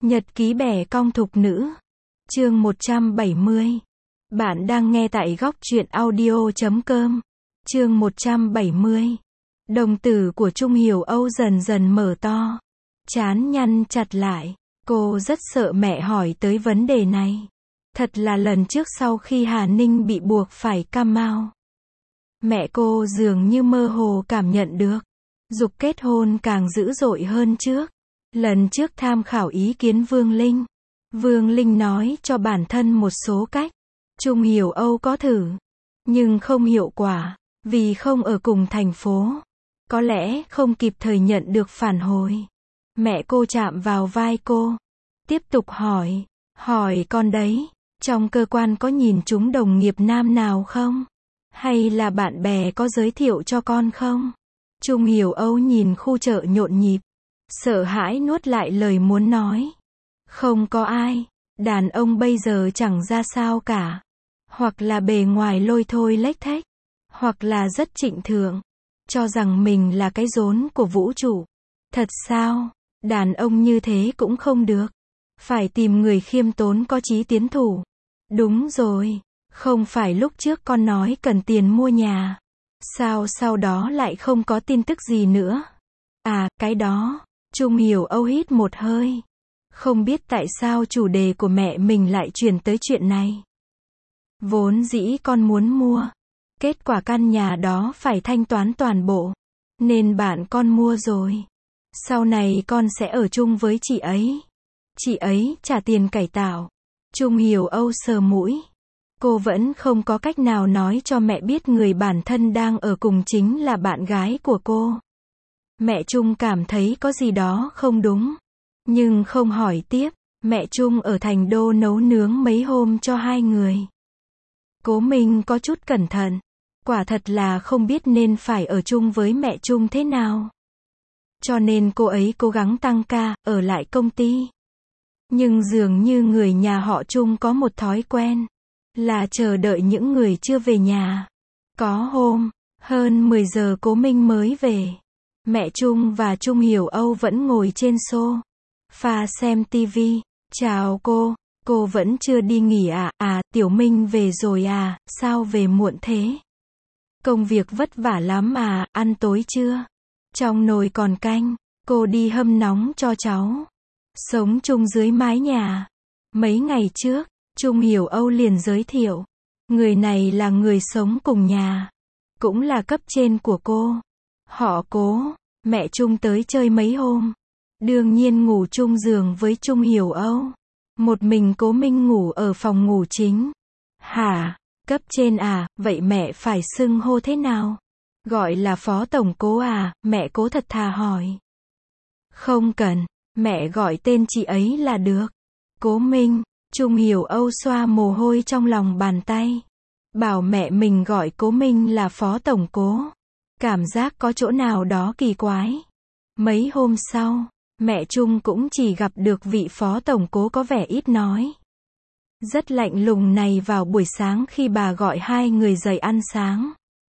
Nhật ký bè cong thục nữ. Chương 170. Bạn đang nghe tại góc truyện audio.com. Chương 170. Đồng tử của Trung Hiểu Âu dần dần mở to. Trán nhăn chặt lại. Cô rất sợ mẹ hỏi tới vấn đề này. Thật là lần trước sau khi Hà Ninh bị buộc phải cam mao. Mẹ cô dường như mơ hồ cảm nhận được. Dục kết hôn càng dữ dội hơn trước. Lần trước tham khảo ý kiến Vương Linh. Vương Linh nói cho bản thân một số cách. Trung Hiểu Âu có thử. Nhưng không hiệu quả. Vì không ở cùng thành phố. Có lẽ không kịp thời nhận được phản hồi. Mẹ cô chạm vào vai cô. Tiếp tục hỏi. Hỏi con đấy. Trong cơ quan có nhìn chúng đồng nghiệp nam nào không? Hay là bạn bè có giới thiệu cho con không? Trung Hiểu Âu nhìn khu chợ nhộn nhịp. Sợ hãi nuốt lại lời muốn nói. Không có ai. Đàn ông bây giờ chẳng ra sao cả. Hoặc là bề ngoài lôi thôi lếch thếch. Hoặc là rất trịnh thượng. Cho rằng mình là cái rốn của vũ trụ. Thật sao? Đàn ông như thế cũng không được. Phải tìm người khiêm tốn có chí tiến thủ. Đúng rồi. Không phải lúc trước con nói cần tiền mua nhà. Sao sau đó lại không có tin tức gì nữa? À, cái đó. Trung Hiểu Âu hít một hơi. Không biết tại sao chủ đề của mẹ mình lại chuyển tới chuyện này. Vốn dĩ con muốn mua. Kết quả căn nhà đó phải thanh toán toàn bộ. Nên bạn con mua rồi. Sau này con sẽ ở chung với chị ấy. Chị ấy trả tiền cải tạo. Trung Hiểu Âu sờ mũi. Cô vẫn không có cách nào nói cho mẹ biết người bản thân đang ở cùng chính là bạn gái của cô. Mẹ Trung cảm thấy có gì đó không đúng. Nhưng không hỏi tiếp. Mẹ Trung ở thành đô nấu nướng mấy hôm cho hai người. Cố Minh có chút cẩn thận. Quả thật là không biết nên phải ở chung với mẹ Trung thế nào. Cho nên cô ấy cố gắng tăng ca, ở lại công ty. Nhưng dường như người nhà họ Trung có một thói quen. Là chờ đợi những người chưa về nhà. Có hôm, hơn 10 giờ Cố Minh mới về. Mẹ Trung và Trung Hiểu Âu vẫn ngồi trên sofa xem tivi. Chào cô vẫn chưa đi nghỉ à? À, Tiểu Minh về rồi à, sao về muộn thế? Công việc vất vả lắm à, ăn tối chưa? Trong nồi còn canh, cô đi hâm nóng cho cháu. Sống chung dưới mái nhà. Mấy ngày trước, Trung Hiểu Âu liền giới thiệu. Người này là người sống cùng nhà. Cũng là cấp trên của cô. Họ Cố. Mẹ Trung tới chơi mấy hôm. Đương nhiên ngủ chung giường với Trung Hiểu Âu. Một mình Cố Minh ngủ ở phòng ngủ chính. Hả? Cấp trên à? Vậy mẹ phải xưng hô thế nào? Gọi là phó tổng Cố à? Mẹ Cố thật thà hỏi. Không cần. Mẹ gọi tên chị ấy là được. Cố Minh. Trung Hiểu Âu xoa mồ hôi trong lòng bàn tay. Bảo mẹ mình gọi Cố Minh là phó tổng Cố. Cảm giác có chỗ nào đó kỳ quái. Mấy hôm sau, mẹ Trung cũng chỉ gặp được vị phó tổng Cố có vẻ ít nói. Rất lạnh lùng này vào buổi sáng khi bà gọi hai người dậy ăn sáng.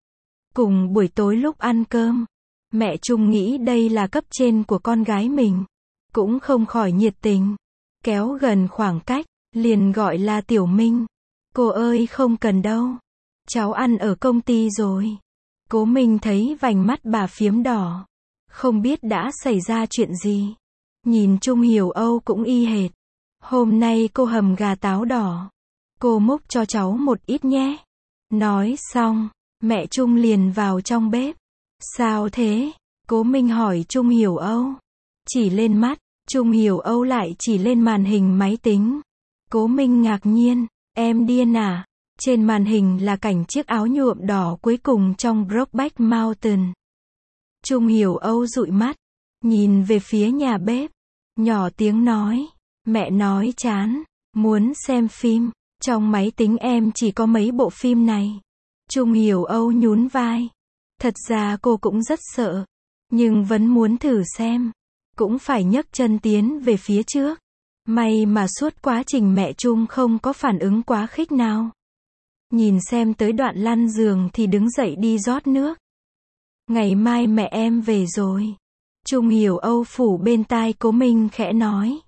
Cùng buổi tối lúc ăn cơm, mẹ Trung nghĩ đây là cấp trên của con gái mình. Cũng không khỏi nhiệt tình. Kéo gần khoảng cách, liền gọi là Tiểu Minh. Cô ơi không cần đâu. Cháu ăn ở công ty rồi. Cố Minh thấy vành mắt bà phiếm đỏ. Không biết đã xảy ra chuyện gì. Nhìn Trung Hiểu Âu cũng y hệt. Hôm nay cô hầm gà táo đỏ. Cô múc cho cháu một ít nhé. Nói xong, mẹ Trung liền vào trong bếp. Sao thế? Cố Minh hỏi Trung Hiểu Âu. Chỉ lên mắt, Trung Hiểu Âu lại chỉ lên màn hình máy tính. Cố Minh ngạc nhiên. Em điên à? Trên màn hình là cảnh chiếc áo nhuộm đỏ cuối cùng trong Brokeback Mountain. Trung Hiểu Âu dụi mắt. Nhìn về phía nhà bếp. Nhỏ tiếng nói. Mẹ nói chán. Muốn xem phim. Trong máy tính em chỉ có mấy bộ phim này. Trung Hiểu Âu nhún vai. Thật ra cô cũng rất sợ. Nhưng vẫn muốn thử xem. Cũng phải nhấc chân tiến về phía trước. May mà suốt quá trình mẹ Trung không có phản ứng quá khích nào. Nhìn xem tới đoạn lăn giường thì đứng dậy đi rót nước. Ngày mai mẹ em về rồi. Trung Hiểu Âu phủ bên tai Cố Minh khẽ nói.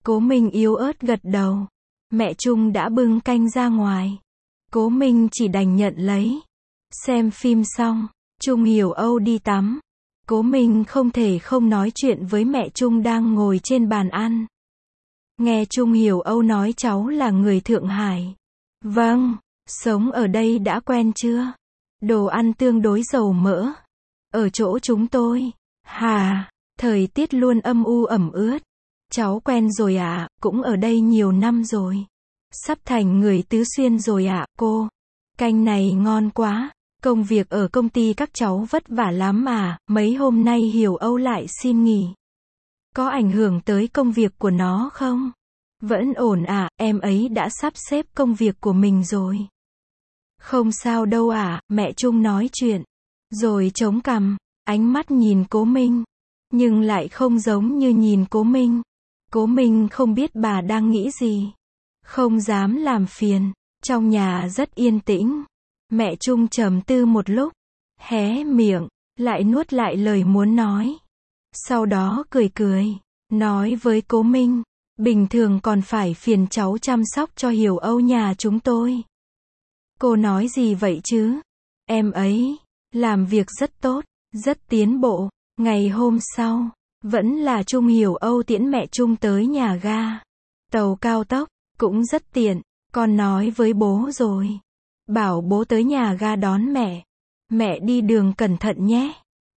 Cố Minh yếu ớt gật đầu. Mẹ Trung đã bưng canh ra ngoài. Cố Minh chỉ đành nhận lấy. Xem phim xong, Trung Hiểu Âu đi tắm. Cố Minh không thể không nói chuyện với mẹ Trung đang ngồi trên bàn ăn. Nghe Trung Hiểu Âu nói cháu là người Thượng Hải. Vâng, sống ở đây đã quen chưa? Đồ ăn tương đối dầu mỡ. Ở chỗ chúng tôi. Hà, thời tiết luôn âm u ẩm ướt. Cháu quen rồi ạ, cũng ở đây nhiều năm rồi. Sắp thành người Tứ Xuyên rồi ạ, cô. Canh này ngon quá. Công việc ở công ty các cháu vất vả lắm mà, mấy hôm nay Hiểu Âu lại xin nghỉ. Có ảnh hưởng tới công việc của nó không? Vẫn ổn ạ, em ấy đã sắp xếp công việc của mình rồi. Không sao đâu ạ, mẹ Trung nói chuyện. Rồi chống cằm, ánh mắt nhìn Cố Minh. Nhưng lại không giống như nhìn Cố Minh. Cố Minh không biết bà đang nghĩ gì. Không dám làm phiền. Trong nhà rất yên tĩnh. Mẹ Trung trầm tư một lúc. Hé miệng, lại nuốt lại lời muốn nói. Sau đó cười cười. Nói với Cố Minh. Bình thường còn phải phiền cháu chăm sóc cho Hiểu Âu nhà chúng tôi. Cô nói gì vậy chứ? Em ấy làm việc rất tốt, rất tiến bộ. Ngày hôm sau, vẫn là Trung Hiểu Âu tiễn mẹ Trung tới nhà ga. Tàu cao tốc, cũng rất tiện. Con nói với bố rồi. Bảo bố tới nhà ga đón mẹ. Mẹ đi đường cẩn thận nhé.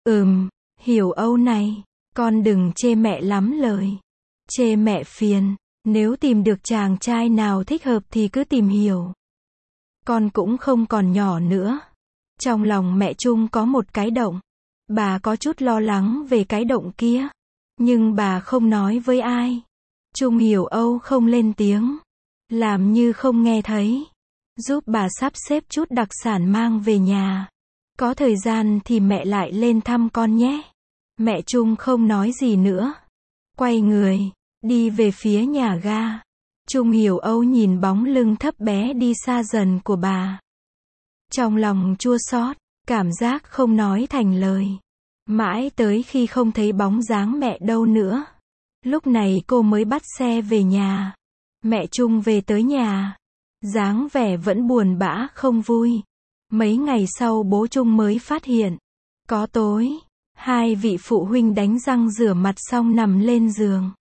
Hiểu Âu này, con đừng chê mẹ lắm lời. Chê mẹ phiền, nếu tìm được chàng trai nào thích hợp thì cứ tìm hiểu. Con cũng không còn nhỏ nữa. Trong lòng mẹ Trung có một cái động. Bà có chút lo lắng về cái động kia. Nhưng bà không nói với ai. Trung Hiểu Âu không lên tiếng. Làm như không nghe thấy. Giúp bà sắp xếp chút đặc sản mang về nhà. Có thời gian thì mẹ lại lên thăm con nhé. Mẹ Trung không nói gì nữa. Quay người, đi về phía nhà ga. Trung Hiểu Âu nhìn bóng lưng thấp bé đi xa dần của bà. Trong lòng chua xót, cảm giác không nói thành lời. Mãi tới khi không thấy bóng dáng mẹ đâu nữa. Lúc này cô mới bắt xe về nhà. Mẹ Trung về tới nhà. Dáng vẻ vẫn buồn bã không vui. Mấy ngày sau bố Trung mới phát hiện. Có tối, hai vị phụ huynh đánh răng rửa mặt xong nằm lên giường.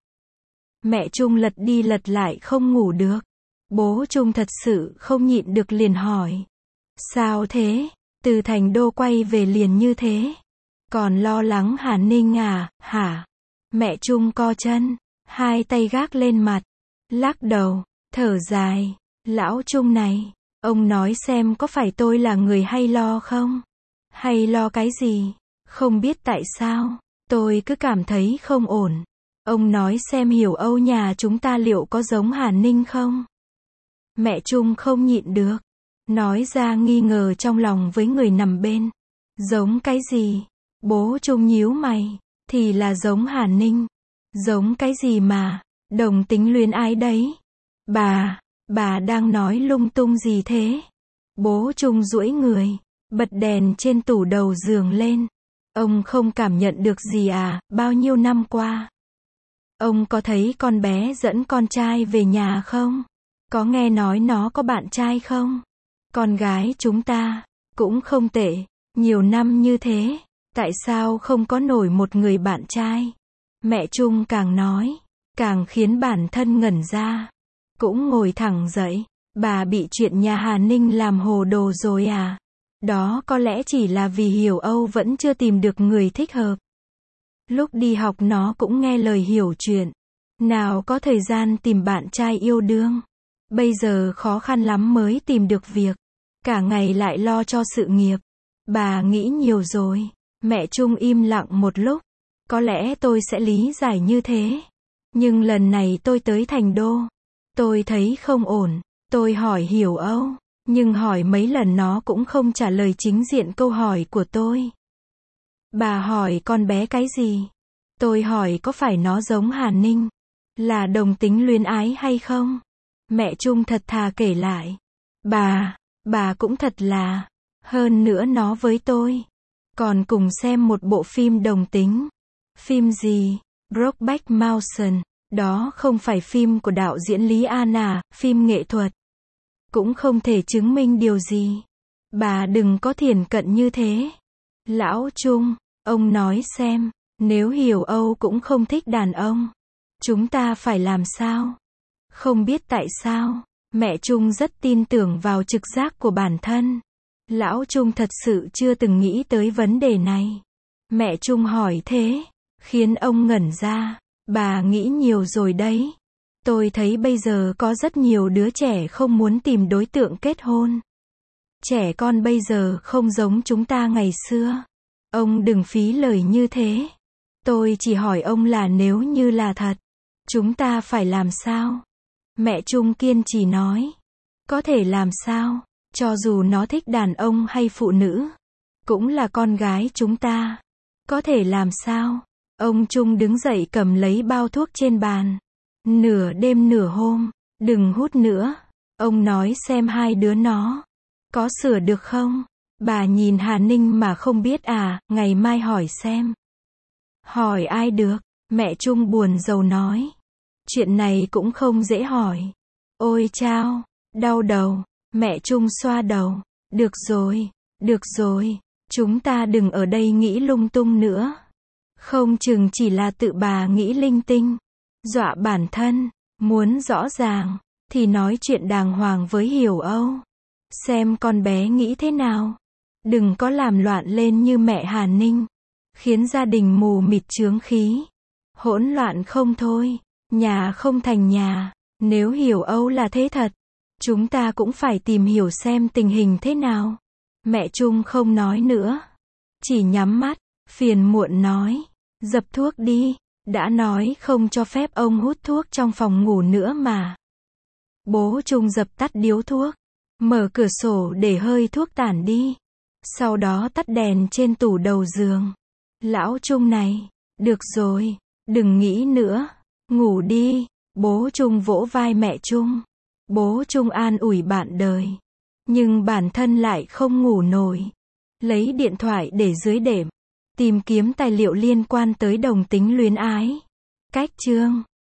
Mẹ Trung lật đi lật lại không ngủ được. Bố Trung thật sự không nhịn được liền hỏi. Sao thế? Từ Thành Đô quay về liền như thế. Còn lo lắng Hà Ninh à, hả? Mẹ Trung co chân, hai tay gác lên mặt. Lắc đầu, thở dài. Lão Trung này, ông nói xem có phải tôi là người hay lo không? Hay lo cái gì? Không biết tại sao, tôi cứ cảm thấy không ổn. Ông nói xem Hiểu Âu nhà chúng ta liệu có giống Hà Ninh không? Mẹ Trung không nhịn được. Nói ra nghi ngờ trong lòng với người nằm bên. Giống cái gì? Bố Trung nhíu mày. Thì là giống Hà Ninh. Giống cái gì mà? Đồng tính luyến ái đấy. Bà đang nói lung tung gì thế? Bố Trung duỗi người. Bật đèn trên tủ đầu giường lên. Ông không cảm nhận được gì à, bao nhiêu năm qua. Ông có thấy con bé dẫn con trai về nhà không? Có nghe nói nó có bạn trai không? Con gái chúng ta, cũng không tệ, nhiều năm như thế, tại sao không có nổi một người bạn trai? Mẹ Trung càng nói, càng khiến bản thân ngẩn ra. Cũng ngồi thẳng dậy, bà bị chuyện nhà Hà Ninh làm hồ đồ rồi à? Đó có lẽ chỉ là vì Hiểu Âu vẫn chưa tìm được người thích hợp. Lúc đi học nó cũng nghe lời hiểu chuyện. Nào có thời gian tìm bạn trai yêu đương. Bây giờ khó khăn lắm mới tìm được việc. Cả ngày lại lo cho sự nghiệp. Bà nghĩ nhiều rồi. Mẹ Trung im lặng một lúc. Có lẽ tôi sẽ lý giải như thế. Nhưng lần này tôi tới Thành Đô. Tôi thấy không ổn. Tôi hỏi Hiểu Âu. Nhưng hỏi mấy lần nó cũng không trả lời chính diện câu hỏi của tôi. Bà hỏi con bé cái gì? Tôi hỏi có phải nó giống Hà Ninh? Là đồng tính luyến ái hay không? Mẹ Trung thật thà kể lại. Bà cũng thật là. Hơn nữa nó với tôi. Còn cùng xem một bộ phim đồng tính. Phim gì? Brokeback Mountain. Đó không phải phim của đạo diễn Lý An à, phim nghệ thuật. Cũng không thể chứng minh điều gì. Bà đừng có thiển cận như thế. Lão Trung, ông nói xem, nếu Hiểu Âu cũng không thích đàn ông, chúng ta phải làm sao? Không biết tại sao, mẹ Trung rất tin tưởng vào trực giác của bản thân. Lão Trung thật sự chưa từng nghĩ tới vấn đề này. Mẹ Trung hỏi thế, khiến ông ngẩn ra. Bà nghĩ nhiều rồi đấy. Tôi thấy bây giờ có rất nhiều đứa trẻ không muốn tìm đối tượng kết hôn. Trẻ con bây giờ không giống chúng ta ngày xưa. Ông đừng phí lời như thế. Tôi chỉ hỏi ông là nếu như là thật, chúng ta phải làm sao? Mẹ Trung kiên trì nói. Có thể làm sao? Cho dù nó thích đàn ông hay phụ nữ, cũng là con gái chúng ta. Có thể làm sao? Ông Trung đứng dậy cầm lấy bao thuốc trên bàn. Nửa đêm nửa hôm, đừng hút nữa. Ông nói xem hai đứa nó có sửa được không? Bà nhìn Hà Ninh mà không biết à, ngày mai hỏi xem. Hỏi ai được? Mẹ Trung buồn rầu nói. Chuyện này cũng không dễ hỏi. Ôi chao, đau đầu. Mẹ Trung xoa đầu. Được rồi, chúng ta đừng ở đây nghĩ lung tung nữa. Không chừng chỉ là tự bà nghĩ linh tinh, dọa bản thân. Muốn rõ ràng, thì nói chuyện đàng hoàng với Hiểu Âu. Xem con bé nghĩ thế nào. Đừng có làm loạn lên như mẹ Hà Ninh, khiến gia đình mù mịt chướng khí. Hỗn loạn không thôi, nhà không thành nhà. Nếu Hiểu Âu là thế thật, chúng ta cũng phải tìm hiểu xem tình hình thế nào. Mẹ Trung không nói nữa, chỉ nhắm mắt, phiền muộn nói. Dập thuốc đi, đã nói không cho phép ông hút thuốc trong phòng ngủ nữa mà. Bố Trung dập tắt điếu thuốc, mở cửa sổ để hơi thuốc tản đi. Sau đó tắt đèn trên tủ đầu giường. Lão Trung này, được rồi, đừng nghĩ nữa, ngủ đi. Bố Trung vỗ vai mẹ Trung. Bố Trung an ủi bạn đời, nhưng bản thân lại không ngủ nổi. Lấy điện thoại để dưới đệm, tìm kiếm tài liệu liên quan tới đồng tính luyến ái. Cách chương